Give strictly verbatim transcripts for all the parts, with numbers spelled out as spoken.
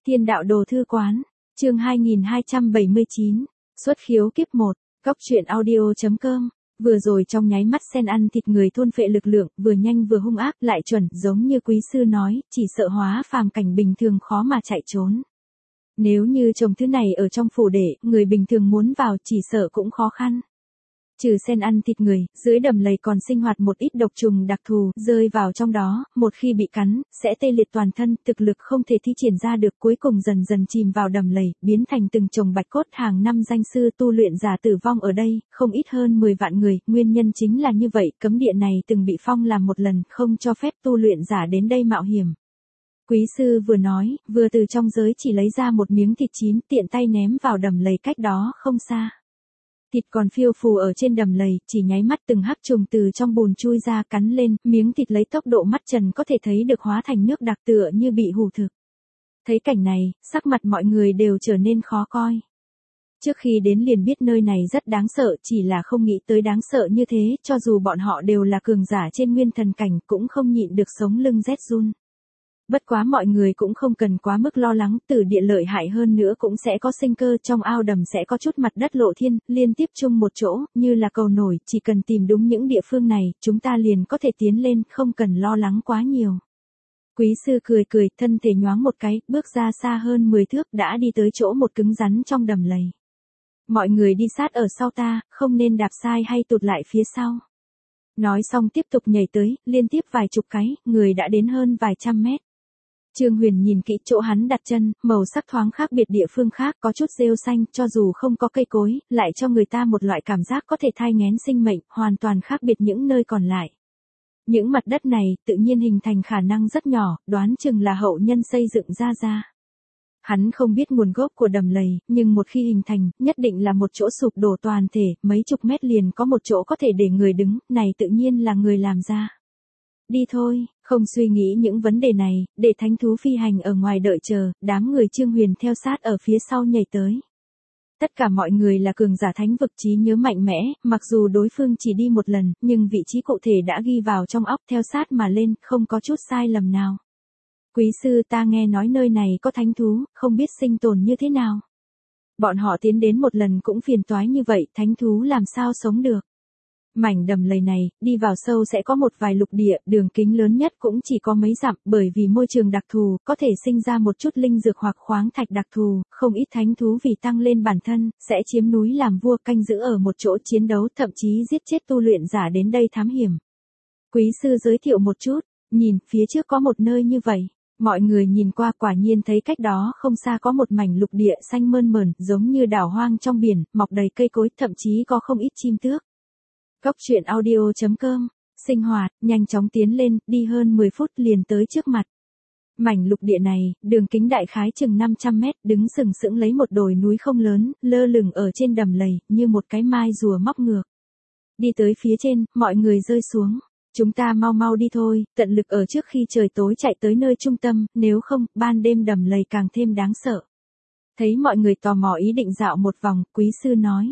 Thiên đạo đồ thư quán, chương hai nghìn hai trăm bảy mươi chín, xuất khiếu kiếp một, góc truyện audio.com. Vừa rồi trong nháy mắt sen ăn thịt người thôn phệ lực lượng, vừa nhanh vừa hung ác, lại chuẩn, giống như quý sư nói, chỉ sợ hóa phàm cảnh bình thường khó mà chạy trốn. Nếu như trồng thứ này ở trong phủ đệ, người bình thường muốn vào chỉ sợ cũng khó khăn. Trừ sen ăn thịt người, dưới đầm lầy còn sinh hoạt một ít độc trùng đặc thù, rơi vào trong đó, một khi bị cắn, sẽ tê liệt toàn thân, thực lực không thể thi triển ra được, cuối cùng dần dần chìm vào đầm lầy, biến thành từng chồng bạch cốt. Hàng năm danh sư tu luyện giả tử vong ở đây, không ít hơn mười vạn người, nguyên nhân chính là như vậy, cấm địa này từng bị phong làm một lần, không cho phép tu luyện giả đến đây mạo hiểm. Quý sư vừa nói, vừa từ trong giới chỉ lấy ra một miếng thịt chín, tiện tay ném vào đầm lầy cách đó không xa. Thịt còn phiêu phù ở trên đầm lầy, chỉ nháy mắt từng hắc trùng từ trong bùn chui ra cắn lên, miếng thịt lấy tốc độ mắt trần có thể thấy được hóa thành nước đặc tựa như bị hủ thực. Thấy cảnh này, sắc mặt mọi người đều trở nên khó coi. Trước khi đến liền biết nơi này rất đáng sợ, chỉ là không nghĩ tới đáng sợ như thế, cho dù bọn họ đều là cường giả trên nguyên thần cảnh cũng không nhịn được sống lưng rét run. Bất quá mọi người cũng không cần quá mức lo lắng, tử địa lợi hại hơn nữa cũng sẽ có sinh cơ, trong ao đầm sẽ có chút mặt đất lộ thiên, liên tiếp chung một chỗ, như là cầu nổi, chỉ cần tìm đúng những địa phương này, chúng ta liền có thể tiến lên, không cần lo lắng quá nhiều. Quý sư cười cười, thân thể nhoáng một cái, bước ra xa hơn mười thước, đã đi tới chỗ một cứng rắn trong đầm lầy. Mọi người đi sát ở sau ta, không nên đạp sai hay tụt lại phía sau. Nói xong tiếp tục nhảy tới, liên tiếp vài chục cái, người đã đến hơn vài trăm mét. Trương Huyền nhìn kỹ chỗ hắn đặt chân, màu sắc thoáng khác biệt địa phương khác, có chút rêu xanh, cho dù không có cây cối, lại cho người ta một loại cảm giác có thể thai nghén sinh mệnh, hoàn toàn khác biệt những nơi còn lại. Những mặt đất này, tự nhiên hình thành khả năng rất nhỏ, đoán chừng là hậu nhân xây dựng ra ra. Hắn không biết nguồn gốc của đầm lầy, nhưng một khi hình thành, nhất định là một chỗ sụp đổ toàn thể, mấy chục mét liền có một chỗ có thể để người đứng, này tự nhiên là người làm ra. Đi thôi, không suy nghĩ những vấn đề này, để thánh thú phi hành ở ngoài đợi chờ, đám người Trương Huyền theo sát ở phía sau nhảy tới. Tất cả mọi người là cường giả thánh vực, trí nhớ mạnh mẽ, mặc dù đối phương chỉ đi một lần, nhưng vị trí cụ thể đã ghi vào trong óc, theo sát mà lên, không có chút sai lầm nào. Quý sư, ta nghe nói nơi này có thánh thú, không biết sinh tồn như thế nào. Bọn họ tiến đến một lần cũng phiền toái như vậy, thánh thú làm sao sống được. Mảnh đầm lầy này, đi vào sâu sẽ có một vài lục địa, đường kính lớn nhất cũng chỉ có mấy dặm, bởi vì môi trường đặc thù, có thể sinh ra một chút linh dược hoặc khoáng thạch đặc thù, không ít thánh thú vì tăng lên bản thân, sẽ chiếm núi làm vua, canh giữ ở một chỗ chiến đấu, thậm chí giết chết tu luyện giả đến đây thám hiểm. Quý sư giới thiệu một chút, nhìn, phía trước có một nơi như vậy. Mọi người nhìn qua, quả nhiên thấy cách đó không xa có một mảnh lục địa xanh mơn mởn, giống như đảo hoang trong biển, mọc đầy cây cối, thậm chí có không ít chim tước. Góc truyện audio.com, sinh hoạt, nhanh chóng tiến lên, đi hơn mười phút liền tới trước mặt. Mảnh lục địa này, đường kính đại khái chừng năm trăm mét, đứng sừng sững lấy một đồi núi không lớn, lơ lửng ở trên đầm lầy, như một cái mai rùa móc ngược. Đi tới phía trên, mọi người rơi xuống. Chúng ta mau mau đi thôi, tận lực ở trước khi trời tối chạy tới nơi trung tâm, nếu không, ban đêm đầm lầy càng thêm đáng sợ. Thấy mọi người tò mò ý định dạo một vòng, quý sư nói.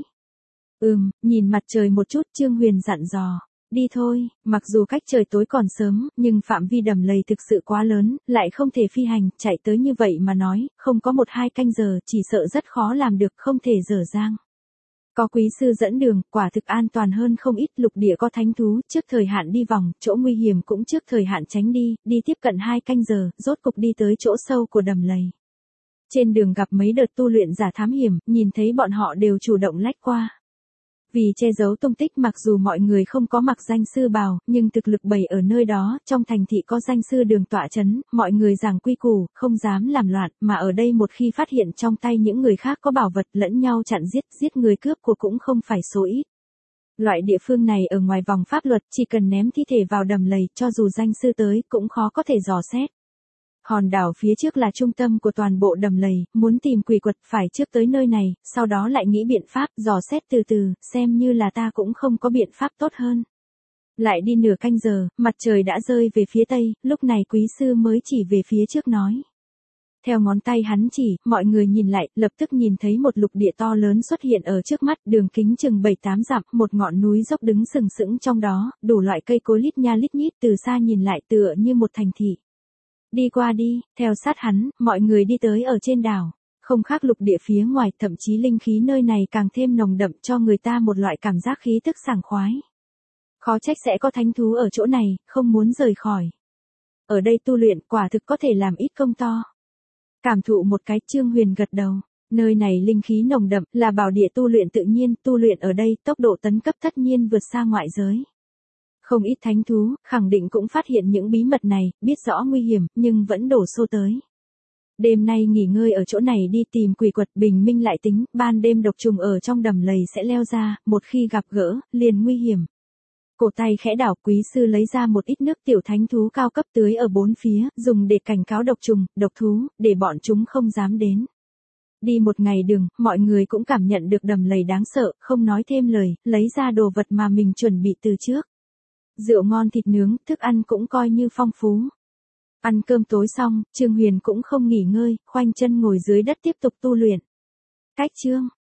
Ừm, nhìn mặt trời một chút, Trương Huyền dặn dò. Đi thôi, mặc dù cách trời tối còn sớm, nhưng phạm vi đầm lầy thực sự quá lớn, lại không thể phi hành, chạy tới như vậy mà nói, không có một hai canh giờ, chỉ sợ rất khó làm được, không thể dở dang. Có quý sư dẫn đường, quả thực an toàn hơn không ít, lục địa có thánh thú, trước thời hạn đi vòng, chỗ nguy hiểm cũng trước thời hạn tránh đi, đi tiếp cận hai canh giờ, rốt cục đi tới chỗ sâu của đầm lầy. Trên đường gặp mấy đợt tu luyện giả thám hiểm, nhìn thấy bọn họ đều chủ động lách qua. Vì che giấu tung tích, mặc dù mọi người không có mặc danh sư bào, nhưng thực lực bày ở nơi đó, trong thành thị có danh sư đường tọa chấn, mọi người giảng quy củ, không dám làm loạn, mà ở đây một khi phát hiện trong tay những người khác có bảo vật, lẫn nhau chặn giết, giết người cướp của cũng không phải số ít. Loại địa phương này ở ngoài vòng pháp luật, chỉ cần ném thi thể vào đầm lầy, cho dù danh sư tới, cũng khó có thể dò xét. Hòn đảo phía trước là trung tâm của toàn bộ đầm lầy, muốn tìm quỷ quật phải trước tới nơi này, sau đó lại nghĩ biện pháp, dò xét từ từ, xem như là ta cũng không có biện pháp tốt hơn. Lại đi nửa canh giờ, mặt trời đã rơi về phía tây, lúc này quý sư mới chỉ về phía trước nói. Theo ngón tay hắn chỉ, mọi người nhìn lại, lập tức nhìn thấy một lục địa to lớn xuất hiện ở trước mắt, đường kính chừng bảy tám dặm, một ngọn núi dốc đứng sừng sững trong đó, đủ loại cây cối lít nha lít nhít, từ xa nhìn lại tựa như một thành thị. Đi qua đi, theo sát hắn, mọi người đi tới ở trên đảo. Không khác lục địa phía ngoài, thậm chí linh khí nơi này càng thêm nồng đậm cho người ta một loại cảm giác khí tức sảng khoái. Khó trách sẽ có thánh thú ở chỗ này, không muốn rời khỏi. Ở đây tu luyện quả thực có thể làm ít công to. Cảm thụ một cái, Trương Huyền gật đầu. Nơi này linh khí nồng đậm, là bảo địa tu luyện tự nhiên, tu luyện ở đây, tốc độ tấn cấp tất nhiên vượt xa ngoại giới. Không ít thánh thú, khẳng định cũng phát hiện những bí mật này, biết rõ nguy hiểm, nhưng vẫn đổ xô tới. Đêm nay nghỉ ngơi ở chỗ này đi tìm quỷ quật, bình minh lại tính, ban đêm độc trùng ở trong đầm lầy sẽ leo ra, một khi gặp gỡ, liền nguy hiểm. Cổ tay khẽ đảo, quý sư lấy ra một ít nước tiểu thánh thú cao cấp tưới ở bốn phía, dùng để cảnh cáo độc trùng, độc thú, để bọn chúng không dám đến. Đi một ngày đường, mọi người cũng cảm nhận được đầm lầy đáng sợ, không nói thêm lời, lấy ra đồ vật mà mình chuẩn bị từ trước. Rượu ngon thịt nướng, thức ăn cũng coi như phong phú. Ăn cơm tối xong, Trương Huyền cũng không nghỉ ngơi, khoanh chân ngồi dưới đất tiếp tục tu luyện. Cách chương